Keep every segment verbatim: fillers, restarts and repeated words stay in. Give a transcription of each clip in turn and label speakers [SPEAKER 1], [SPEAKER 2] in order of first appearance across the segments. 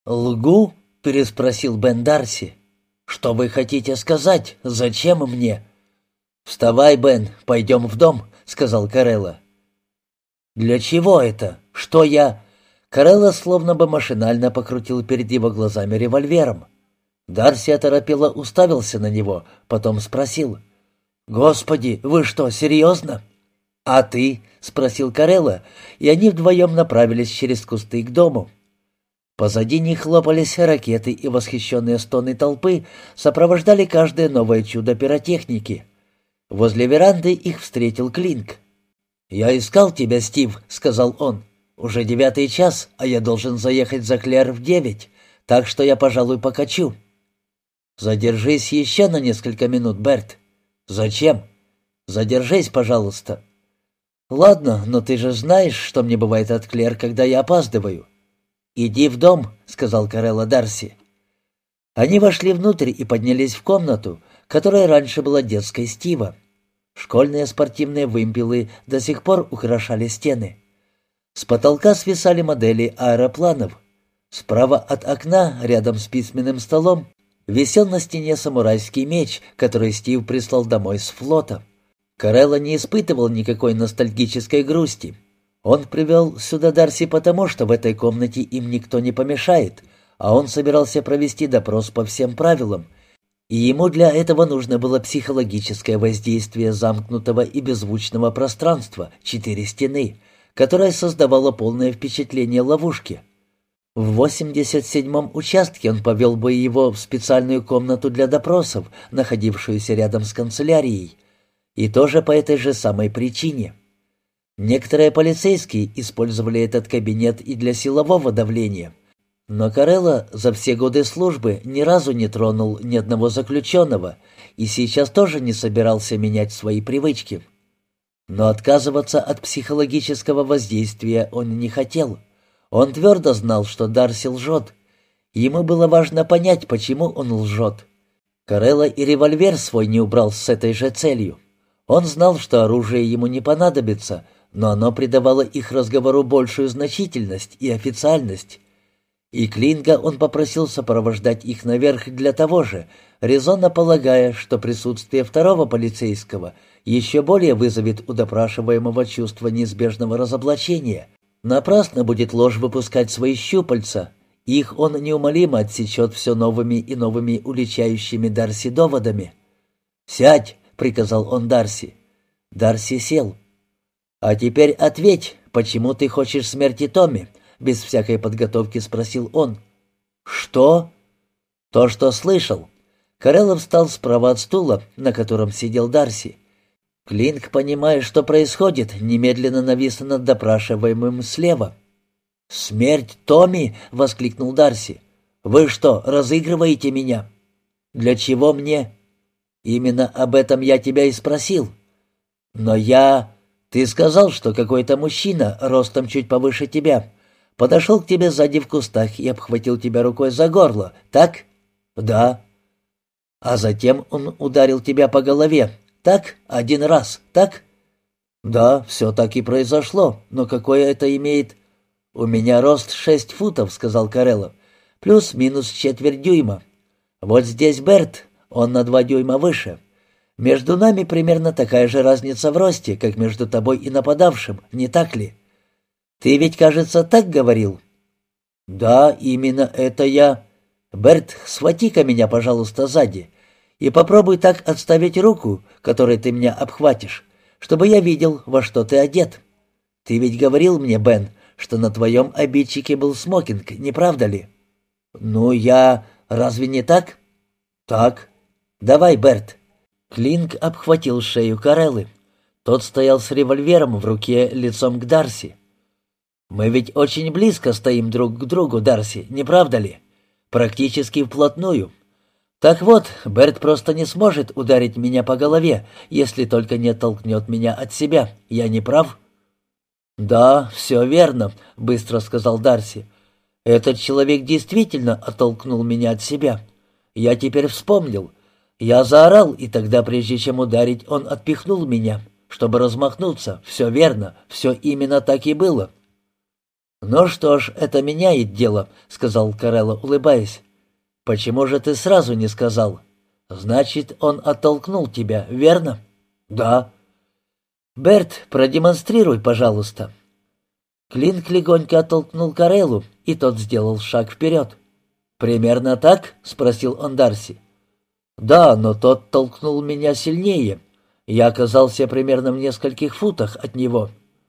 [SPEAKER 1] «Лгу?» — переспросил Бен Дарси. «Что вы хотите сказать? Зачем мне?» «Вставай, Бен, пойдем в дом», — сказал Карелла. «Для чего это? Что я...» Карелла словно бы машинально покрутил перед его глазами револьвером. Дарси оторопело уставился на него, потом спросил. «Господи, вы что, серьезно?» «А ты?» — спросил Карелла, и они вдвоем направились через кусты к дому. Позади них хлопались ракеты, и восхищенные стоны толпы сопровождали каждое новое чудо пиротехники. Возле веранды их встретил Клинк. «Я искал тебя, Стив», — сказал он. «Уже девятый час, а я должен заехать за Клэр в девять, так что я, пожалуй, покачу». «Задержись еще на несколько минут, Берт». «Зачем?» «Задержись, пожалуйста». «Ладно, но ты же знаешь, что мне бывает от Клэр, когда я опаздываю». «Иди в дом», — сказал Карелла Дарси. Они вошли внутрь и поднялись в комнату, которая раньше была детской Стива. Школьные спортивные вымпелы до сих пор украшали стены. С потолка свисали модели аэропланов. Справа от окна, рядом с письменным столом, висел на стене самурайский меч, который Стив прислал домой с флота. Карелла не испытывал никакой ностальгической грусти. Он привел сюда Дарси потому, что в этой комнате им никто не помешает, а он собирался провести допрос по всем правилам, и ему для этого нужно было психологическое воздействие замкнутого и беззвучного пространства, четыре стены, которое создавало полное впечатление ловушки. В восемьдесят седьмом участке он повел бы его в специальную комнату для допросов, находившуюся рядом с канцелярией, и тоже по этой же самой причине. Некоторые полицейские использовали этот кабинет и для силового давления, но Карелла за все годы службы ни разу не тронул ни одного заключенного и сейчас тоже не собирался менять свои привычки. Но отказываться от психологического воздействия он не хотел. Он твердо знал, что Дарси лжет. Ему было важно понять, почему он лжет. Карелла и револьвер свой не убрал с этой же целью. Он знал, что оружие ему не понадобится, но оно придавало их разговору большую значительность и официальность. И Клинга он попросил сопровождать их наверх для того же, резонно полагая, что присутствие второго полицейского еще более вызовет у допрашиваемого чувство неизбежного разоблачения. Напрасно будет ложь выпускать свои щупальца, их он неумолимо отсечет все новыми и новыми уличающими Дарси доводами. «Сядь!» — приказал он Дарси. Дарси сел. «А теперь ответь, почему ты хочешь смерти Томми?» — без всякой подготовки спросил он. «Что?» «То, что слышал». Карелла встал справа от стула, на котором сидел Дарси. Клинк, понимая, что происходит, немедленно навис над допрашиваемым слева. «Смерть Томми!» — воскликнул Дарси. «Вы что, разыгрываете меня?» «Для чего мне?» «Именно об этом я тебя и спросил». «Но я...» «Ты сказал, что какой-то мужчина, ростом чуть повыше тебя, подошел к тебе сзади в кустах и обхватил тебя рукой за горло, так?» «Да». «А затем он ударил тебя по голове, так? Один раз, так?» «Да, все так и произошло, но какое это имеет...» «У меня рост шесть футов», — сказал Карелло, — «плюс-минус четверть дюйма. Вот здесь Берт, он на два дюйма выше. Между нами примерно такая же разница в росте, как между тобой и нападавшим, не так ли? Ты ведь, кажется, так говорил?» «Да, именно это я...» «Берт, схвати-ка меня, пожалуйста, сзади, и попробуй так отставить руку, которой ты меня обхватишь, чтобы я видел, во что ты одет. Ты ведь говорил мне, Бен, что на твоем обидчике был смокинг, не правда ли?» «Ну, я... Разве не так?» «Так. Давай, Берт». Клинк обхватил шею Кареллы. Тот стоял с револьвером в руке лицом к Дарси. «Мы ведь очень близко стоим друг к другу, Дарси, не правда ли? Практически вплотную. Так вот, Берт просто не сможет ударить меня по голове, если только не оттолкнет меня от себя. Я не прав?» «Да, все верно», — быстро сказал Дарси. «Этот человек действительно оттолкнул меня от себя. Я теперь вспомнил. Я заорал, и тогда, прежде чем ударить, он отпихнул меня, чтобы размахнуться. Все верно, все именно так и было». «Ну что ж, это меняет дело», — сказал Карелло, улыбаясь. «Почему же ты сразу не сказал? Значит, он оттолкнул тебя, верно?» «Да». «Берт, продемонстрируй, пожалуйста». Клинк легонько оттолкнул Кареллу, и тот сделал шаг вперед. «Примерно так?» — спросил он Дарси. «Да, но тот толкнул меня сильнее. Я оказался примерно в нескольких футах от него».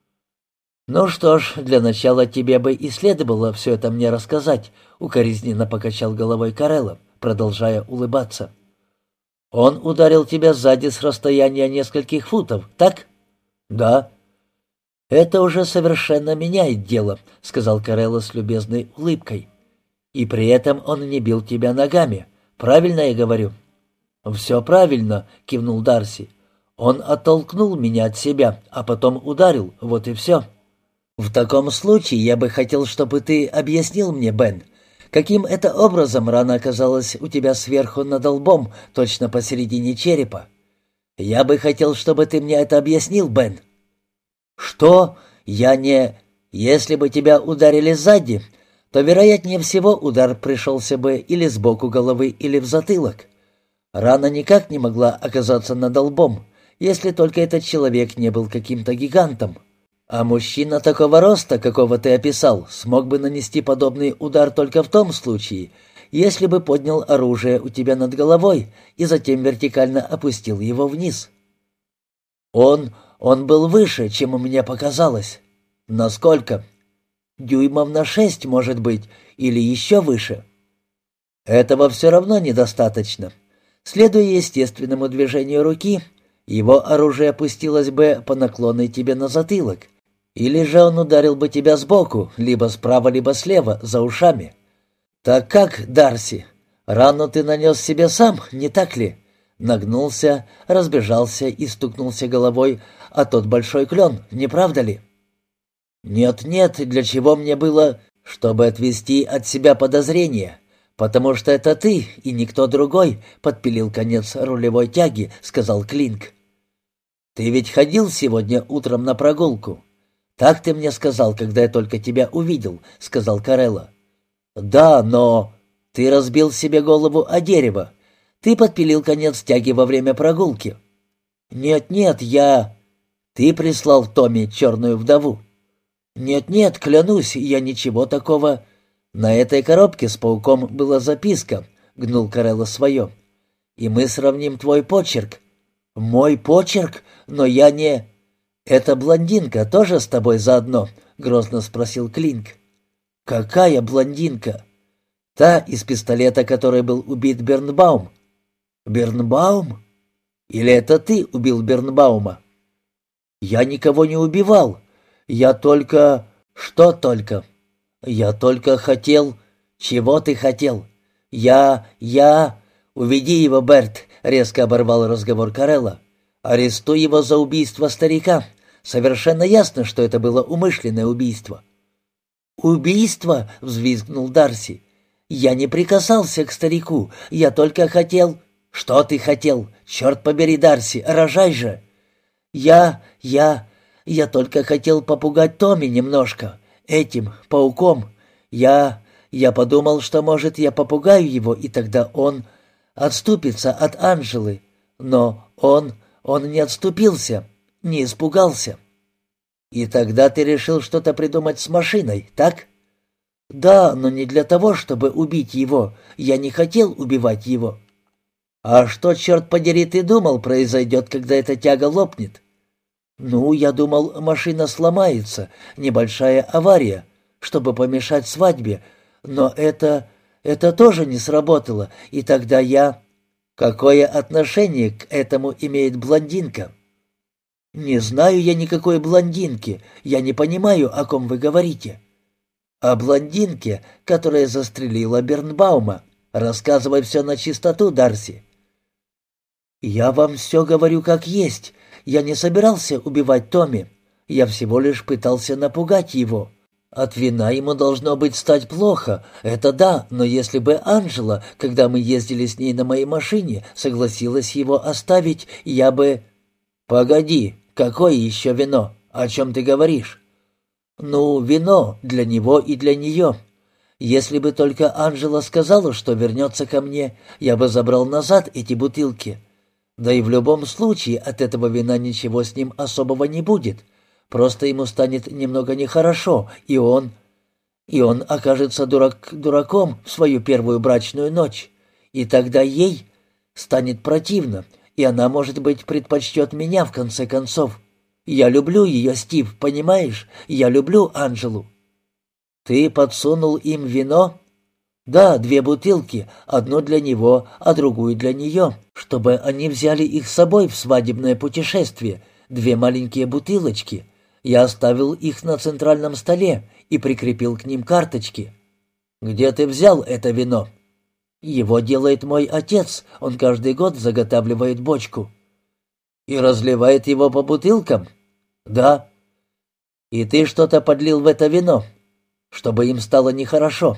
[SPEAKER 1] «Ну что ж, для начала тебе бы и следовало все это мне рассказать», — укоризненно покачал головой Карелло, продолжая улыбаться. «Он ударил тебя сзади с расстояния нескольких футов, так?» «Да». «Это уже совершенно меняет дело», — сказал Карелло с любезной улыбкой. «И при этом он не бил тебя ногами. Правильно я говорю?» «Все правильно», — кивнул Дарси. «Он оттолкнул меня от себя, а потом ударил, вот и все». «В таком случае я бы хотел, чтобы ты объяснил мне, Бен, каким это образом рана оказалась у тебя сверху над лбом, точно посередине черепа. Я бы хотел, чтобы ты мне это объяснил, Бен». «Что? Я не... Если бы тебя ударили сзади, то, вероятнее всего, удар пришелся бы или сбоку головы, или в затылок. Рана никак не могла оказаться над лбом, если только этот человек не был каким-то гигантом. А мужчина такого роста, какого ты описал, смог бы нанести подобный удар только в том случае, если бы поднял оружие у тебя над головой и затем вертикально опустил его вниз. Он... он был выше, чем у меня показалось. Насколько? Дюймов на шесть, может быть, или еще выше. Этого все равно недостаточно. Следуя естественному движению руки, его оружие опустилось бы по наклонной тебе на затылок, или же он ударил бы тебя сбоку, либо справа, либо слева, за ушами. Так как, Дарси, рану ты нанес себе сам, не так ли? Нагнулся, разбежался и стукнулся головой о тот большой клен, не правда ли? Нет-нет, для чего мне было? Чтобы отвести от себя подозрения, потому что это ты и никто другой подпилил конец рулевой тяги, сказал Клинк. Ты ведь ходил сегодня утром на прогулку? «Так ты мне сказал, когда я только тебя увидел», — сказал Карелло. «Да, но ты разбил себе голову о дерево. Ты подпилил конец тяги во время прогулки». «Нет-нет, я...» «Ты прислал Томми черную вдову». «Нет-нет, клянусь, я ничего такого...» «На этой коробке с пауком была записка», — гнул Карелло свое. «И мы сравним твой почерк». «Мой почерк? Но я не...» «Эта блондинка тоже с тобой заодно?» — грозно спросил Клинк. «Какая блондинка?» «Та из пистолета, которой был убит Бернбаум». «Бернбаум? Или это ты убил Бернбаума?» «Я никого не убивал. Я только...» «Что только?» «Я только хотел...» «Чего ты хотел?» «Я... я...» «Уведи его, Берт», — резко оборвал разговор Карелло. «Арестуй его за убийство старика. Совершенно ясно, что это было умышленное убийство». «Убийство?» — взвизгнул Дарси. «Я не прикасался к старику. Я только хотел...» «Что ты хотел? Черт побери, Дарси, рожай же!» «Я... я... я только хотел попугать Томми немножко. Этим, пауком. Я... я подумал, что, может, я попугаю его, и тогда он отступится от Анжелы. Но он... Он не отступился, не испугался. И тогда ты решил что-то придумать с машиной, так? Да, но не для того, чтобы убить его. Я не хотел убивать его. А что, черт подери, ты думал, произойдет, когда эта тяга лопнет? Ну, я думал, машина сломается, небольшая авария, чтобы помешать свадьбе. Но это... это тоже не сработало, и тогда я... Какое отношение к этому имеет блондинка? Не знаю я никакой блондинки. Я не понимаю, о ком вы говорите. О блондинке, которая застрелила Бернбаума. Рассказывай все на чистоту, Дарси. Я вам все говорю как есть. Я не собирался убивать Томми. Я всего лишь пытался напугать его. От вина ему должно быть стать плохо, это да, но если бы Анжела, когда мы ездили с ней на моей машине, согласилась его оставить, я бы... Погоди, какое еще вино? О чем ты говоришь? «Ну, вино для него и для нее. Если бы только Анжела сказала, что вернется ко мне, я бы забрал назад эти бутылки. Да и в любом случае от этого вина ничего с ним особого не будет. Просто ему станет немного нехорошо, и он... И он окажется дурак дураком в свою первую брачную ночь. И тогда ей станет противно, и она, может быть, предпочтет меня в конце концов. Я люблю ее, Стив, понимаешь? Я люблю Анжелу». «Ты подсунул им вино?» «Да, две бутылки, одну для него, а другую для нее, чтобы они взяли их с собой в свадебное путешествие, две маленькие бутылочки. Я оставил их на центральном столе и прикрепил к ним карточки». «Где ты взял это вино?» «Его делает мой отец, он каждый год заготавливает бочку». «И разливает его по бутылкам?» «Да». «И ты что-то подлил в это вино, чтобы им стало нехорошо?»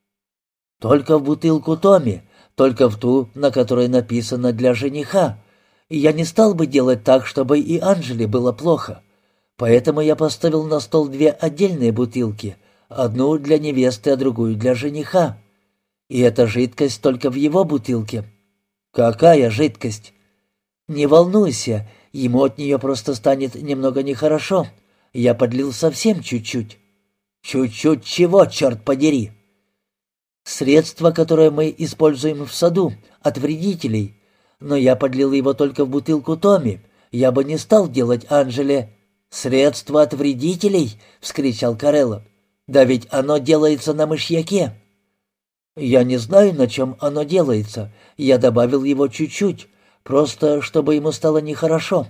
[SPEAKER 1] «Только в бутылку Томми, только в ту, на которой написано «для жениха». И я не стал бы делать так, чтобы и Анжеле было плохо. Поэтому я поставил на стол две отдельные бутылки, одну для невесты, а другую для жениха. И эта жидкость только в его бутылке». «Какая жидкость?» «Не волнуйся, ему от нее просто станет немного нехорошо. Я подлил совсем чуть-чуть». «Чуть-чуть чего, черт подери?» «Средство, которое мы используем в саду, от вредителей. Но я подлил его только в бутылку Томми. Я бы не стал делать Анжеле...» «Средство от вредителей?» — вскричал Карелло. «Да ведь оно делается на мышьяке». «Я не знаю, на чем оно делается. Я добавил его чуть-чуть, просто чтобы ему стало нехорошо».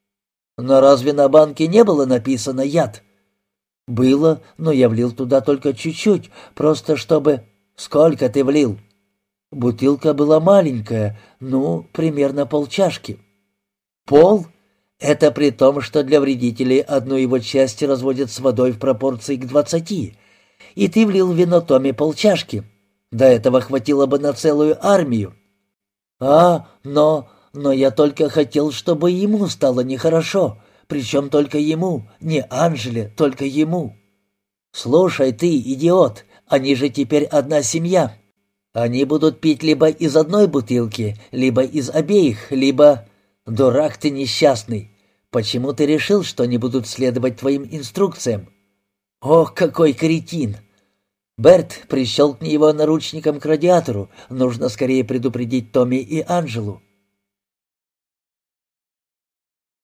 [SPEAKER 1] «Но разве на банке не было написано «яд»?» «Было, но я влил туда только чуть-чуть, просто чтобы...» «Сколько ты влил?» «Бутылка была маленькая, ну, примерно полчашки». «Пол? Это при том, что для вредителей одну его часть разводят с водой в пропорции к двадцати. И ты влил в вино Томми полчашки. До этого хватило бы на целую армию». «А, но... но я только хотел, чтобы ему стало нехорошо. Причем только ему, не Анжеле, только ему». «Слушай ты, идиот, они же теперь одна семья. Они будут пить либо из одной бутылки, либо из обеих, либо... Дурак ты несчастный. Почему ты решил, что они будут следовать твоим инструкциям?» «Ох, какой кретин!» «Берт, прищелкни его наручником к радиатору. Нужно скорее предупредить Томми и Анжелу».